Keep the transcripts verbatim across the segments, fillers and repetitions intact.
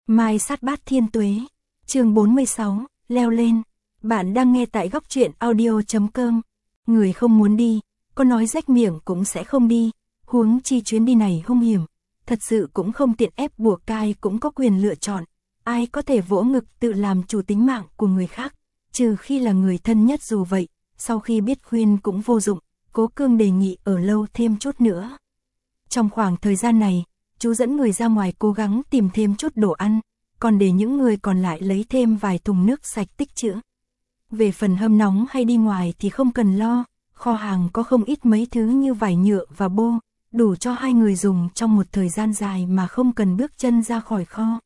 Mai sát bát thiên tuế, chương bốn mươi sáu, leo lên. Bạn đang nghe tại góc truyện audio chấm com. Người không muốn đi, có nói rách miệng cũng sẽ không đi, huống chi chuyến đi này hung hiểm, thật sự cũng không tiện ép buộc ai cũng có quyền lựa chọn. Ai có thể vỗ ngực tự làm chủ tính mạng của người khác, trừ khi là người thân nhất, dù vậy, sau khi biết khuyên cũng vô dụng, Cố Cương đề nghị ở lâu thêm chút nữa. Trong khoảng thời gian này, chú dẫn người ra ngoài cố gắng tìm thêm chút đồ ăn, còn để những người còn lại lấy thêm vài thùng nước sạch tích trữ. Về phần hâm nóng hay đi ngoài thì không cần lo, kho hàng có không ít mấy thứ như vải nhựa và bô, đủ cho hai người dùng trong một thời gian dài mà không cần bước chân ra khỏi kho.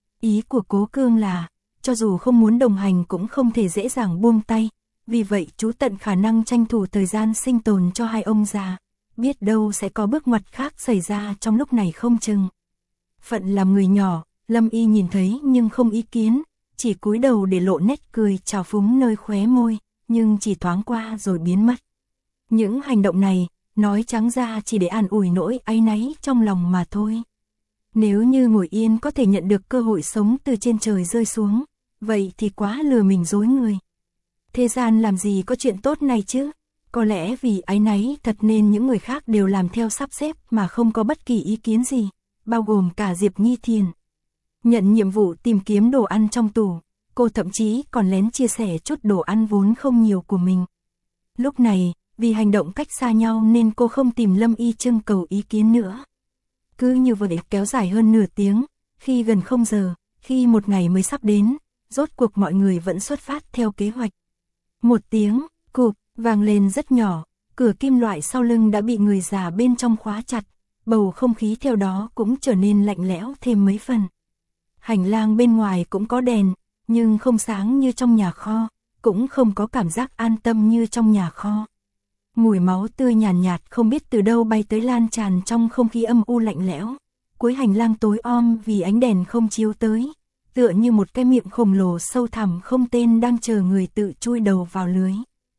Ý của Cố Cương là, cho dù không muốn đồng hành cũng không thể dễ dàng buông tay, vì vậy chú tận khả năng tranh thủ thời gian sinh tồn cho hai ông già, biết đâu sẽ có bước ngoặt khác xảy ra trong lúc này không chừng. Phận làm người nhỏ, Lâm Y nhìn thấy nhưng không ý kiến, chỉ cúi đầu để lộ nét cười trào phúng nơi khóe môi, nhưng chỉ thoáng qua rồi biến mất. Những hành động này, nói trắng ra chỉ để an ủi nỗi áy náy trong lòng mà thôi. Nếu như ngồi yên có thể nhận được cơ hội sống từ trên trời rơi xuống, vậy thì quá lừa mình dối người. Thế gian làm gì có chuyện tốt này chứ? Có lẽ vì áy náy thật nên những người khác đều làm theo sắp xếp mà không có bất kỳ ý kiến gì, bao gồm cả Diệp Nghi Thiền. Nhận nhiệm vụ tìm kiếm đồ ăn trong tủ, cô thậm chí còn lén chia sẻ chút đồ ăn vốn không nhiều của mình. Lúc này, vì hành động cách xa nhau nên cô không tìm Lâm Y trưng cầu ý kiến nữa. Cứ như vậy kéo dài hơn nửa tiếng, khi gần không giờ, khi một ngày mới sắp đến, rốt cuộc mọi người vẫn xuất phát theo kế hoạch. Một tiếng, cụp, vang lên rất nhỏ, cửa kim loại sau lưng đã bị người già bên trong khóa chặt, bầu không khí theo đó cũng trở nên lạnh lẽo thêm mấy phần. Hành lang bên ngoài cũng có đèn, nhưng không sáng như trong nhà kho, cũng không có cảm giác an tâm như trong nhà kho. Mùi máu tươi nhàn nhạt, nhạt không biết từ đâu bay tới lan tràn trong không khí âm u lạnh lẽo. Cuối hành lang tối om vì ánh đèn không chiếu tới, tựa như một cái miệng khổng lồ sâu thẳm không tên đang chờ người tự chui đầu vào lưới.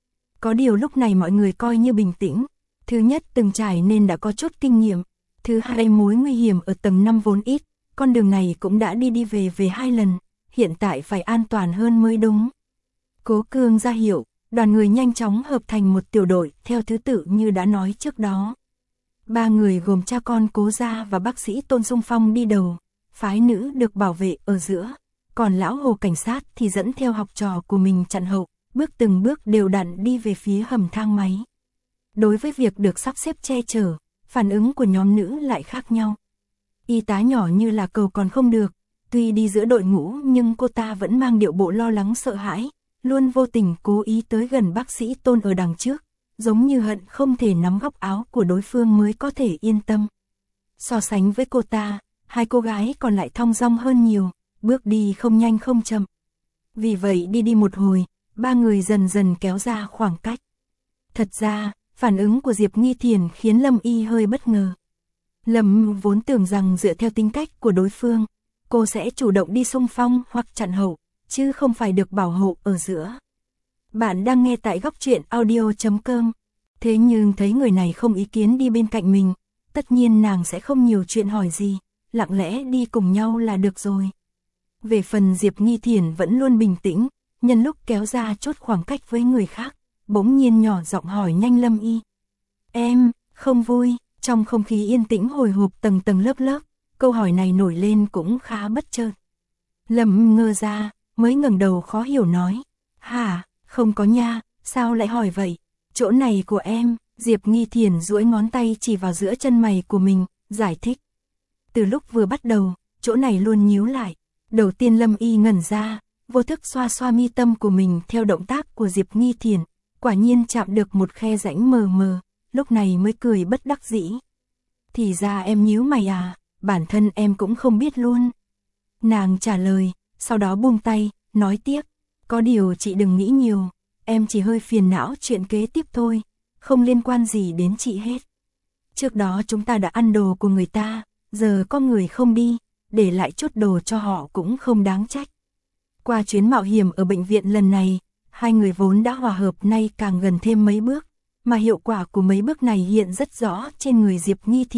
Có điều lúc này mọi người coi như bình tĩnh, thứ nhất từng trải nên đã có chút kinh nghiệm, thứ hai mối nguy hiểm ở tầng năm vốn ít, con đường này cũng đã đi đi về về hai lần, hiện tại phải an toàn hơn mới đúng. Cố Cương ra hiệu, đoàn người nhanh chóng hợp thành một tiểu đội theo thứ tự như đã nói trước đó. Ba người gồm cha con Cố gia và bác sĩ Tôn Sung Phong đi đầu, phái nữ được bảo vệ ở giữa, còn lão Hồ cảnh sát thì dẫn theo học trò của mình chặn hậu, bước từng bước đều đặn đi về phía hầm thang máy. Đối với việc được sắp xếp che chở, phản ứng của nhóm nữ lại khác nhau. Y tá nhỏ như là cầu còn không được, tuy đi giữa đội ngũ nhưng cô ta vẫn mang điệu bộ lo lắng sợ hãi, luôn vô tình cố ý tới gần bác sĩ Tôn ở đằng trước, giống như hận không thể nắm góc áo của đối phương mới có thể yên tâm. So sánh với cô ta, hai cô gái còn lại thong dong hơn nhiều, bước đi không nhanh không chậm. Vì vậy đi đi một hồi, ba người dần dần kéo ra khoảng cách. Thật ra, phản ứng của Diệp Nghi Thiền khiến Lâm Y hơi bất ngờ. Lâm vốn tưởng rằng dựa theo tính cách của đối phương, cô sẽ chủ động đi xung phong hoặc chặn hậu, chứ không phải được bảo hộ ở giữa. Bạn đang nghe tại góc truyện audio chấm com. Thế nhưng thấy người này không ý kiến đi bên cạnh mình, tất nhiên nàng sẽ không nhiều chuyện hỏi gì, lặng lẽ đi cùng nhau là được rồi. Về phần Diệp Nghi Thiền vẫn luôn bình tĩnh, nhân lúc kéo ra chút khoảng cách với người khác, bỗng nhiên nhỏ giọng hỏi nhanh Lâm Y. Em, không vui, trong không khí yên tĩnh hồi hộp tầng tầng lớp lớp, câu hỏi này nổi lên cũng khá bất chợt. Lâm ngơ ra, mới ngẩng đầu khó hiểu nói. Hả, không có nha, sao lại hỏi vậy? Chỗ này của em, Diệp Nghi Thiền duỗi ngón tay chỉ vào giữa chân mày của mình, giải thích. Từ lúc vừa bắt đầu, chỗ này luôn nhíu lại. Đầu tiên Lâm Y ngẩn ra, vô thức xoa xoa mi tâm của mình theo động tác của Diệp Nghi Thiền, quả nhiên chạm được một khe rãnh mờ mờ, lúc này mới cười bất đắc dĩ. Thì ra em nhíu mày à, bản thân em cũng không biết luôn. Nàng trả lời, sau đó buông tay, nói tiếp, có điều chị đừng nghĩ nhiều, em chỉ hơi phiền não chuyện kế tiếp thôi, không liên quan gì đến chị hết. Trước đó chúng ta đã ăn đồ của người ta, giờ có người không đi, để lại chút đồ cho họ cũng không đáng trách. Qua chuyến mạo hiểm ở bệnh viện lần này, hai người vốn đã hòa hợp nay càng gần thêm mấy bước, mà hiệu quả của mấy bước này hiện rất rõ trên người Diệp Nghi Thiền,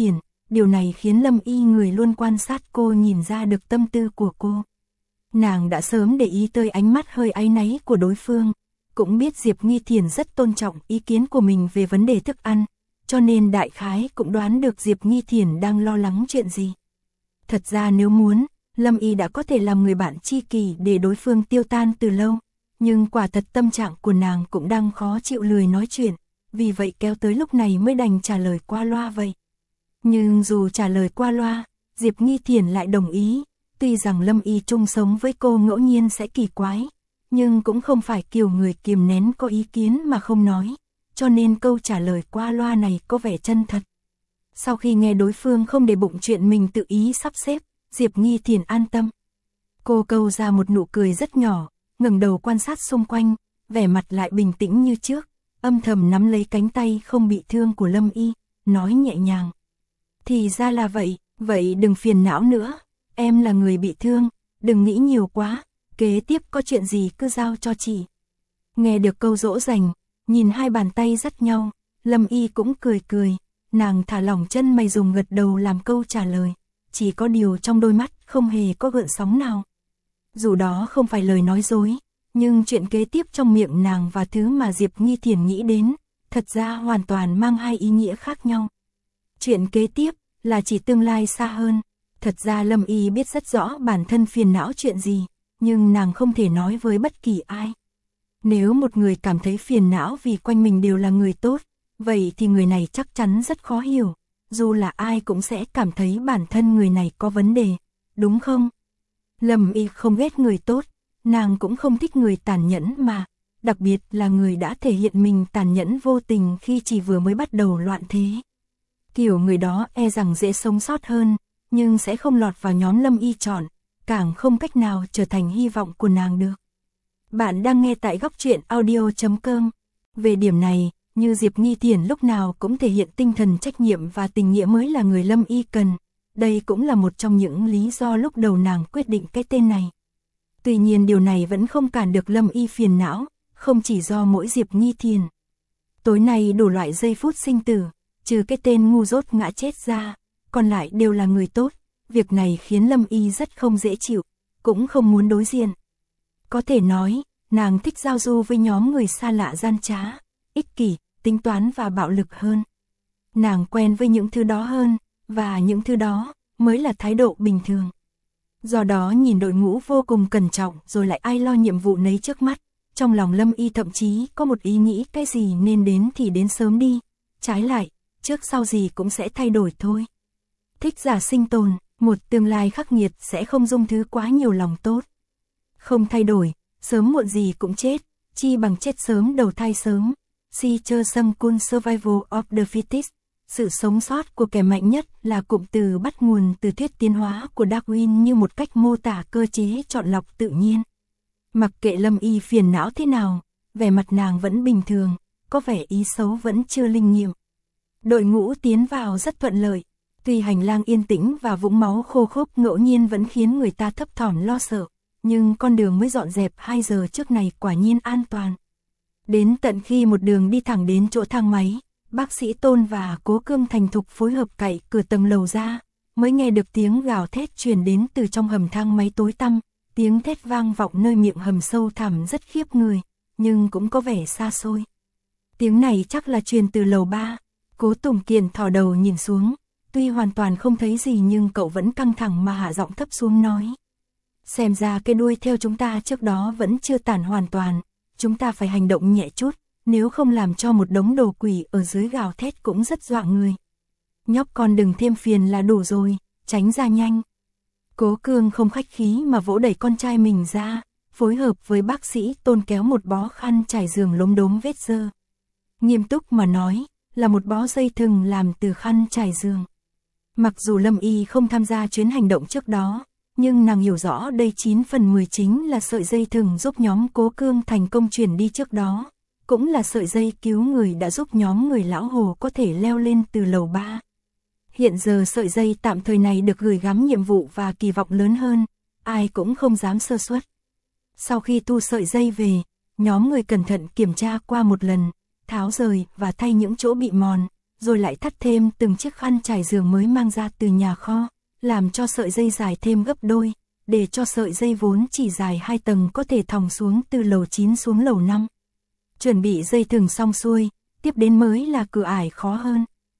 điều này khiến Lâm Y người luôn quan sát cô nhìn ra được tâm tư của cô. Nàng đã sớm để ý tới ánh mắt hơi áy náy của đối phương, cũng biết Diệp Nghi Thiền rất tôn trọng ý kiến của mình về vấn đề thức ăn, cho nên đại khái cũng đoán được Diệp Nghi Thiền đang lo lắng chuyện gì. Thật ra nếu muốn, Lâm Y đã có thể làm người bạn tri kỷ để đối phương tiêu tan từ lâu, nhưng quả thật tâm trạng của nàng cũng đang khó chịu lười nói chuyện, vì vậy kéo tới lúc này mới đành trả lời qua loa vậy. Nhưng dù trả lời qua loa, Diệp Nghi Thiền lại đồng ý, tuy rằng Lâm Y chung sống với cô ngẫu nhiên sẽ kỳ quái, nhưng cũng không phải kiểu người kiềm nén có ý kiến mà không nói, cho nên câu trả lời qua loa này có vẻ chân thật. Sau khi nghe đối phương không để bụng chuyện mình tự ý sắp xếp, Diệp Nghi Thiền an tâm. Cô câu ra một nụ cười rất nhỏ, ngẩng đầu quan sát xung quanh, vẻ mặt lại bình tĩnh như trước, âm thầm nắm lấy cánh tay không bị thương của Lâm Y, nói nhẹ nhàng. Thì ra là vậy, vậy đừng phiền não nữa, em là người bị thương, đừng nghĩ nhiều quá, kế tiếp có chuyện gì cứ giao cho chị. Nghe được câu dỗ dành, nhìn hai bàn tay dắt nhau, Lâm Y cũng cười cười, nàng thả lỏng chân mày dùng gật đầu làm câu trả lời, chỉ có điều trong đôi mắt không hề có gợn sóng nào. Dù đó không phải lời nói dối, nhưng chuyện kế tiếp trong miệng nàng và thứ mà Diệp Nghi Thiền nghĩ đến, thật ra hoàn toàn mang hai ý nghĩa khác nhau. Chuyện kế tiếp là chỉ tương lai xa hơn, thật ra Lâm Y biết rất rõ bản thân phiền não chuyện gì, nhưng nàng không thể nói với bất kỳ ai. Nếu một người cảm thấy phiền não vì quanh mình đều là người tốt, vậy thì người này chắc chắn rất khó hiểu, dù là ai cũng sẽ cảm thấy bản thân người này có vấn đề, đúng không? Lâm Y không ghét người tốt, nàng cũng không thích người tàn nhẫn mà, đặc biệt là người đã thể hiện mình tàn nhẫn vô tình khi chỉ vừa mới bắt đầu loạn thế. Kiểu người đó e rằng dễ sống sót hơn, nhưng sẽ không lọt vào nhóm Lâm Y chọn, càng không cách nào trở thành hy vọng của nàng được. Bạn đang nghe tại góc truyện audio chấm com. Về điểm này, như Diệp Nghi Thiền lúc nào cũng thể hiện tinh thần trách nhiệm và tình nghĩa mới là người Lâm Y cần. Đây cũng là một trong những lý do lúc đầu nàng quyết định cái tên này. Tuy nhiên điều này vẫn không cản được Lâm Y phiền não, không chỉ do mỗi Diệp Nghi Thiền. Tối nay đủ loại giây phút sinh tử, trừ cái tên ngu dốt ngã chết ra, còn lại đều là người tốt. Việc này khiến Lâm Y rất không dễ chịu, cũng không muốn đối diện. Có thể nói, nàng thích giao du với nhóm người xa lạ gian trá, ích kỷ, tính toán và bạo lực hơn. Nàng quen với những thứ đó hơn, và những thứ đó mới là thái độ bình thường. Do đó nhìn đội ngũ vô cùng cẩn trọng rồi lại ai lo nhiệm vụ nấy trước mắt, trong lòng Lâm Y thậm chí có một ý nghĩ cái gì nên đến thì đến sớm đi, trái lại, trước sau gì cũng sẽ thay đổi thôi. Thích giả sinh tồn, một tương lai khắc nghiệt sẽ không dung thứ quá nhiều lòng tốt. Không thay đổi, sớm muộn gì cũng chết, chi bằng chết sớm đầu thai sớm. Si chơ sâm kun survival of the fittest. Sự sống sót của kẻ mạnh nhất là cụm từ bắt nguồn từ thuyết tiến hóa của Darwin như một cách mô tả cơ chế chọn lọc tự nhiên. Mặc kệ Lâm Y phiền não thế nào, vẻ mặt nàng vẫn bình thường, có vẻ ý xấu vẫn chưa linh nghiệm. Đội ngũ tiến vào rất thuận lợi, tuy hành lang yên tĩnh và vũng máu khô khốc ngẫu nhiên vẫn khiến người ta thấp thỏm lo sợ, nhưng con đường mới dọn dẹp hai giờ trước này quả nhiên an toàn. Đến tận khi một đường đi thẳng đến chỗ thang máy, bác sĩ Tôn và Cố Cương thành thục phối hợp cậy cửa tầng lầu ra, mới nghe được tiếng gào thét truyền đến từ trong hầm thang máy tối tăm, tiếng thét vang vọng nơi miệng hầm sâu thẳm rất khiếp người, nhưng cũng có vẻ xa xôi. Tiếng này chắc là truyền từ lầu ba, Cố Tùng Kiền thò đầu nhìn xuống, tuy hoàn toàn không thấy gì nhưng cậu vẫn căng thẳng mà hạ giọng thấp xuống nói. Xem ra cái đuôi theo chúng ta trước đó vẫn chưa tản hoàn toàn, chúng ta phải hành động nhẹ chút, nếu không làm cho một đống đồ quỷ ở dưới gào thét cũng rất dọa người. Nhóc con đừng thêm phiền là đủ rồi, tránh ra nhanh. Cố Cương không khách khí mà vỗ đẩy con trai mình ra, phối hợp với bác sĩ Tôn kéo một bó khăn trải giường lốm đốm vết dơ. Nghiêm túc mà nói, là một bó dây thừng làm từ khăn trải giường. Mặc dù Lâm Y không tham gia chuyến hành động trước đó, nhưng nàng hiểu rõ đây chín phần mười chính là sợi dây thừng giúp nhóm Cố Cương thành công chuyển đi trước đó, cũng là sợi dây cứu người đã giúp nhóm người lão Hồ có thể leo lên từ lầu ba. Hiện giờ sợi dây tạm thời này được gửi gắm nhiệm vụ và kỳ vọng lớn hơn, ai cũng không dám sơ suất. Sau khi thu sợi dây về, nhóm người cẩn thận kiểm tra qua một lần, tháo rời và thay những chỗ bị mòn, rồi lại thắt thêm từng chiếc khăn trải giường mới mang ra từ nhà kho, làm cho sợi dây dài thêm gấp đôi, để cho sợi dây vốn chỉ dài hai tầng có thể thòng xuống từ lầu chín xuống lầu năm. Chuẩn bị dây thừng xong xuôi, tiếp đến mới là cửa ải khó hơn.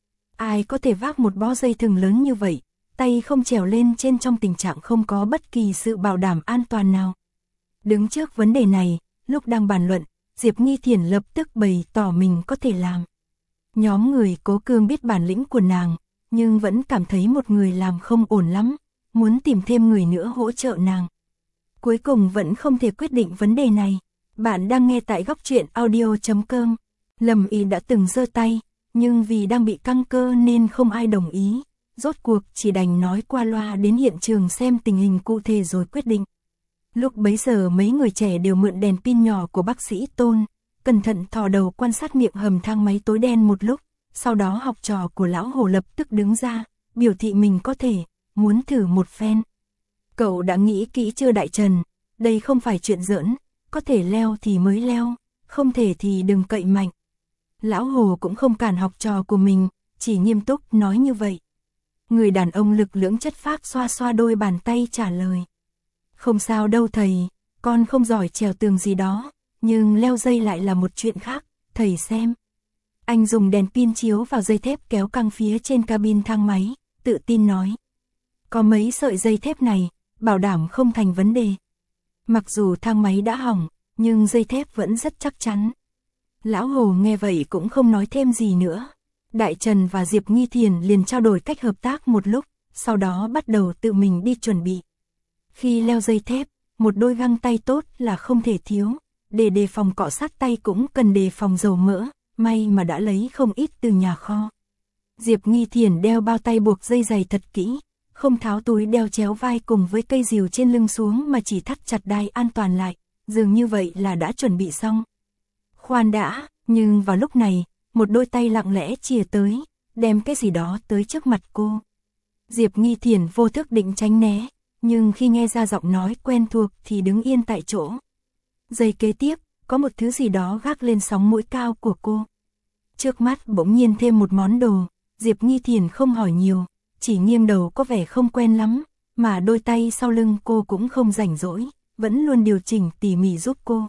Ai có thể vác một bó dây thừng lớn như vậy, tay không trèo lên trên trong tình trạng không có bất kỳ sự bảo đảm an toàn nào. Đứng trước vấn đề này, lúc đang bàn luận, Diệp Nghi Thiển lập tức bày tỏ mình có thể làm. Nhóm người Cố Cương biết bản lĩnh của nàng, nhưng vẫn cảm thấy một người làm không ổn lắm, muốn tìm thêm người nữa hỗ trợ nàng. Cuối cùng vẫn không thể quyết định vấn đề này. Bạn đang nghe tại góc truyện audio chấm com. Lâm Y đã từng giơ tay, nhưng vì đang bị căng cơ nên không ai đồng ý. Rốt cuộc chỉ đành nói qua loa đến hiện trường xem tình hình cụ thể rồi quyết định. Lúc bấy giờ mấy người trẻ đều mượn đèn pin nhỏ của bác sĩ Tôn, cẩn thận thò đầu quan sát miệng hầm thang máy tối đen một lúc, sau đó học trò của lão Hồ lập tức đứng ra, biểu thị mình có thể, muốn thử một phen. Cậu đã nghĩ kỹ chưa Đại Trần, đây không phải chuyện giỡn, có thể leo thì mới leo, không thể thì đừng cậy mạnh. Lão Hồ cũng không cản học trò của mình, chỉ nghiêm túc nói như vậy. Người đàn ông lực lưỡng chất phác xoa xoa đôi bàn tay trả lời. Không sao đâu thầy, con không giỏi trèo tường gì đó, nhưng leo dây lại là một chuyện khác, thầy xem. Anh dùng đèn pin chiếu vào dây thép kéo căng phía trên cabin thang máy, tự tin nói. Có mấy sợi dây thép này, bảo đảm không thành vấn đề. Mặc dù thang máy đã hỏng, nhưng dây thép vẫn rất chắc chắn. Lão Hồ nghe vậy cũng không nói thêm gì nữa. Đại Trần và Diệp Nghi Thiển liền trao đổi cách hợp tác một lúc, sau đó bắt đầu tự mình đi chuẩn bị. Khi leo dây thép, một đôi găng tay tốt là không thể thiếu, để đề phòng cọ sát tay cũng cần đề phòng dầu mỡ, may mà đã lấy không ít từ nhà kho. Diệp Nghi Thiển đeo bao tay buộc dây giày thật kỹ, không tháo túi đeo chéo vai cùng với cây rìu trên lưng xuống mà chỉ thắt chặt đai an toàn lại, dường như vậy là đã chuẩn bị xong. Khoan đã, nhưng vào lúc này, một đôi tay lặng lẽ chìa tới, đem cái gì đó tới trước mặt cô. Diệp Nghi Thiển vô thức định tránh né, nhưng khi nghe ra giọng nói quen thuộc thì đứng yên tại chỗ. Giây kế tiếp, có một thứ gì đó gác lên sóng mũi cao của cô. Trước mắt bỗng nhiên thêm một món đồ, Diệp Nghi Thiển không hỏi nhiều, chỉ nghiêng đầu có vẻ không quen lắm, mà đôi tay sau lưng cô cũng không rảnh rỗi, vẫn luôn điều chỉnh tỉ mỉ giúp cô.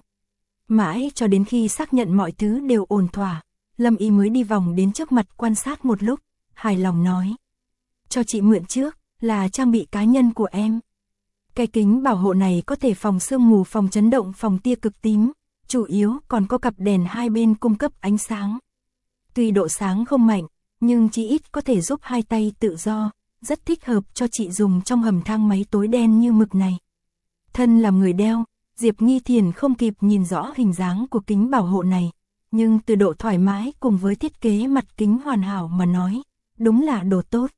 Mãi cho đến khi xác nhận mọi thứ đều ổn thỏa, Lâm Y mới đi vòng đến trước mặt quan sát một lúc, hài lòng nói. Cho chị mượn trước, là trang bị cá nhân của em. Cái kính bảo hộ này có thể phòng sương mù, phòng chấn động, phòng tia cực tím, chủ yếu còn có cặp đèn hai bên cung cấp ánh sáng. Tuy độ sáng không mạnh, nhưng chỉ ít có thể giúp hai tay tự do, rất thích hợp cho chị dùng trong hầm thang máy tối đen như mực này. Thân làm người đeo, Diệp Nghi Thiển không kịp nhìn rõ hình dáng của kính bảo hộ này, nhưng từ độ thoải mái cùng với thiết kế mặt kính hoàn hảo mà nói, đúng là đồ tốt.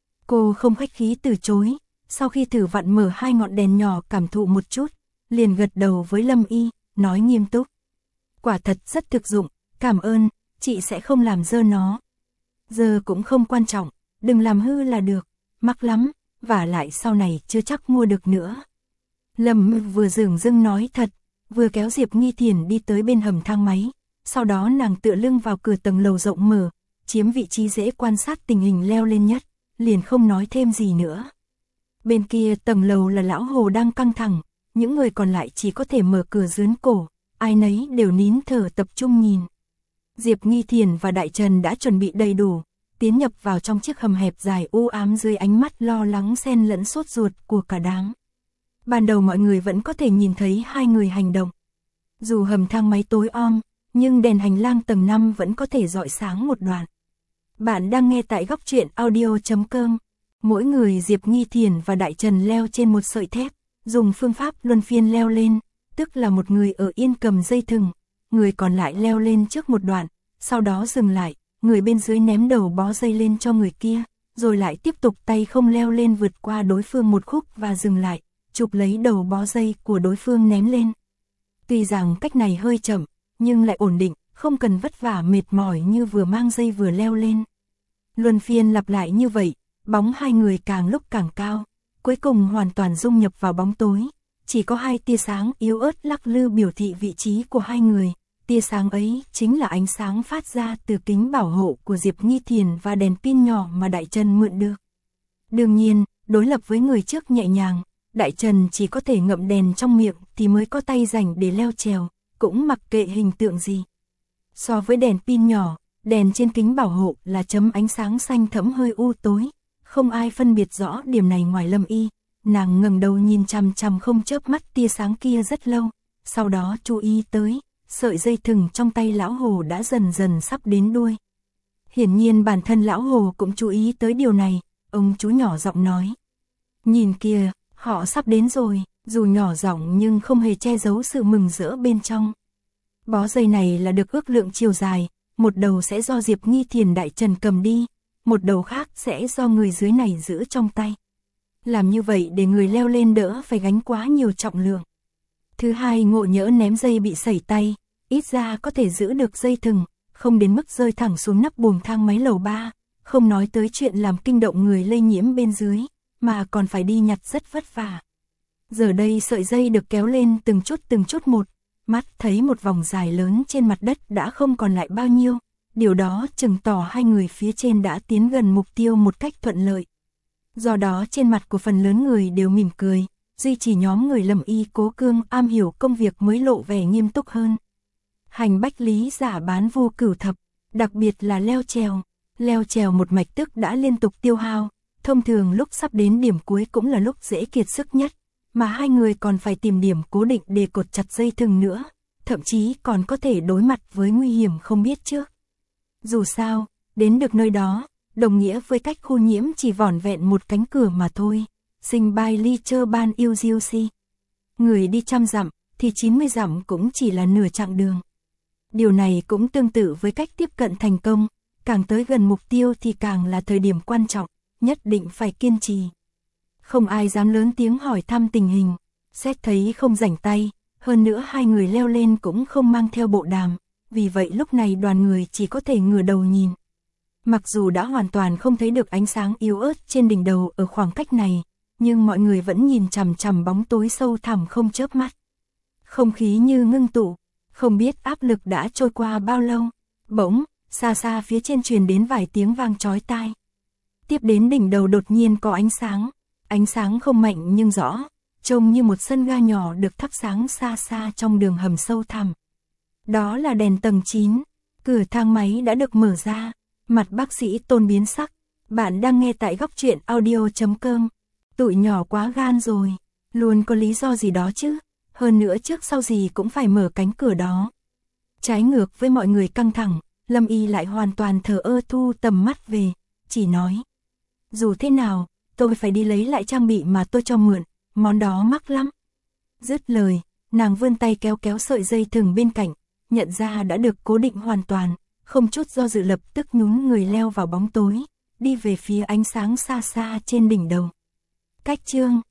Cô không khách khí từ chối, sau khi thử vặn mở hai ngọn đèn nhỏ cảm thụ một chút, liền gật đầu với Lâm Y, nói nghiêm túc. Quả thật rất thực dụng, cảm ơn, chị sẽ không làm dơ nó. Giờ cũng không quan trọng, đừng làm hư là được, mắc lắm, vả lại sau này chưa chắc mua được nữa. Lâm vừa dửng dưng nói thật, vừa kéo Diệp Nghi Thiển đi tới bên hầm thang máy, sau đó nàng tựa lưng vào cửa tầng lầu rộng mở, chiếm vị trí dễ quan sát tình hình leo lên nhất, liền không nói thêm gì nữa. Bên kia tầng lầu là lão Hồ đang căng thẳng, những người còn lại chỉ có thể mở cửa dướn cổ, ai nấy đều nín thở tập trung nhìn. Diệp Nghi Thiển và Đại Trần đã chuẩn bị đầy đủ, tiến nhập vào trong chiếc hầm hẹp dài u ám dưới ánh mắt lo lắng xen lẫn sốt ruột của cả đám. Ban đầu mọi người vẫn có thể nhìn thấy hai người hành động. Dù hầm thang máy tối om, nhưng đèn hành lang tầng năm vẫn có thể rọi sáng một đoạn. Bạn đang nghe tại góc truyện audio chấm com. Mỗi người Diệp Nghi Thiển và Đại Trần leo trên một sợi thép, dùng phương pháp luân phiên leo lên, tức là một người ở yên cầm dây thừng, người còn lại leo lên trước một đoạn, sau đó dừng lại, người bên dưới ném đầu bó dây lên cho người kia, rồi lại tiếp tục tay không leo lên vượt qua đối phương một khúc và dừng lại, chụp lấy đầu bó dây của đối phương ném lên. Tuy rằng cách này hơi chậm, nhưng lại ổn định, không cần vất vả mệt mỏi như vừa mang dây vừa leo lên. Luân phiên lặp lại như vậy, bóng hai người càng lúc càng cao, cuối cùng hoàn toàn dung nhập vào bóng tối, chỉ có hai tia sáng yếu ớt lắc lư biểu thị vị trí của hai người, tia sáng ấy chính là ánh sáng phát ra từ kính bảo hộ của Diệp Nghi Thiền và đèn pin nhỏ mà Đại Trần mượn được. Đương nhiên, đối lập với người trước nhẹ nhàng, Đại Trần chỉ có thể ngậm đèn trong miệng thì mới có tay rảnh để leo trèo, cũng mặc kệ hình tượng gì. So với đèn pin nhỏ, đèn trên kính bảo hộ là chấm ánh sáng xanh thẫm hơi u tối, không ai phân biệt rõ điểm này ngoài Lâm Y. Nàng ngẩng đầu nhìn chằm chằm không chớp mắt tia sáng kia rất lâu, sau đó chú ý tới, sợi dây thừng trong tay lão hồ đã dần dần sắp đến đuôi. Hiển nhiên bản thân lão hồ cũng chú ý tới điều này, ông chú nhỏ giọng nói. Nhìn kìa, họ sắp đến rồi, dù nhỏ giọng nhưng không hề che giấu sự mừng rỡ bên trong. Bó dây này là được ước lượng chiều dài, một đầu sẽ do Diệp Nghi Thiền Đại Trần cầm đi, một đầu khác sẽ do người dưới này giữ trong tay. Làm như vậy để người leo lên đỡ phải gánh quá nhiều trọng lượng. Thứ hai, ngộ nhỡ ném dây bị sẩy tay, ít ra có thể giữ được dây thừng, không đến mức rơi thẳng xuống nắp buồng thang máy lầu ba, không nói tới chuyện làm kinh động người lây nhiễm bên dưới, mà còn phải đi nhặt rất vất vả. Giờ đây sợi dây được kéo lên từng chút từng chút một, mắt thấy một vòng dài lớn trên mặt đất đã không còn lại bao nhiêu, điều đó chừng tỏ hai người phía trên đã tiến gần mục tiêu một cách thuận lợi. Do đó trên mặt của phần lớn người đều mỉm cười, duy chỉ nhóm người Lâm Y cố cương am hiểu công việc mới lộ vẻ nghiêm túc hơn. Hành bách lý giả bán vô cửu thập, đặc biệt là leo trèo. Leo trèo một mạch tức đã liên tục tiêu hao, thông thường lúc sắp đến điểm cuối cũng là lúc dễ kiệt sức nhất, mà hai người còn phải tìm điểm cố định để cột chặt dây thừng nữa, thậm chí còn có thể đối mặt với nguy hiểm không biết trước. Dù sao, đến được nơi đó, đồng nghĩa với cách khu nhiễm chỉ vỏn vẹn một cánh cửa mà thôi. Sinh bay ly chơ ban yêu diêu si. Người đi trăm dặm, thì chín mươi dặm cũng chỉ là nửa chặng đường. Điều này cũng tương tự với cách tiếp cận thành công, càng tới gần mục tiêu thì càng là thời điểm quan trọng, nhất định phải kiên trì. Không ai dám lớn tiếng hỏi thăm tình hình, xét thấy không rảnh tay, hơn nữa hai người leo lên cũng không mang theo bộ đàm, vì vậy lúc này đoàn người chỉ có thể ngửa đầu nhìn. Mặc dù đã hoàn toàn không thấy được ánh sáng yếu ớt trên đỉnh đầu ở khoảng cách này, nhưng mọi người vẫn nhìn chằm chằm bóng tối sâu thẳm không chớp mắt. Không khí như ngưng tụ, không biết áp lực đã trôi qua bao lâu, bỗng, xa xa phía trên truyền đến vài tiếng vang chói tai. Tiếp đến đỉnh đầu đột nhiên có ánh sáng, ánh sáng không mạnh nhưng rõ, trông như một sân ga nhỏ được thắp sáng xa xa trong đường hầm sâu thẳm. Đó là đèn tầng chín, cửa thang máy đã được mở ra, mặt bác sĩ Tôn biến sắc. Bạn đang nghe tại góc truyện audio chấm com. Tụi nhỏ quá gan rồi, luôn có lý do gì đó chứ, hơn nữa trước sau gì cũng phải mở cánh cửa đó. Trái ngược với mọi người căng thẳng, Lâm Y lại hoàn toàn thờ ơ thu tầm mắt về, chỉ nói. Dù thế nào, tôi phải đi lấy lại trang bị mà tôi cho mượn, món đó mắc lắm. Dứt lời, nàng vươn tay kéo kéo sợi dây thừng bên cạnh, nhận ra đã được cố định hoàn toàn, không chút do dự lập tức nhún người leo vào bóng tối, đi về phía ánh sáng xa xa trên đỉnh đầu. Cách chương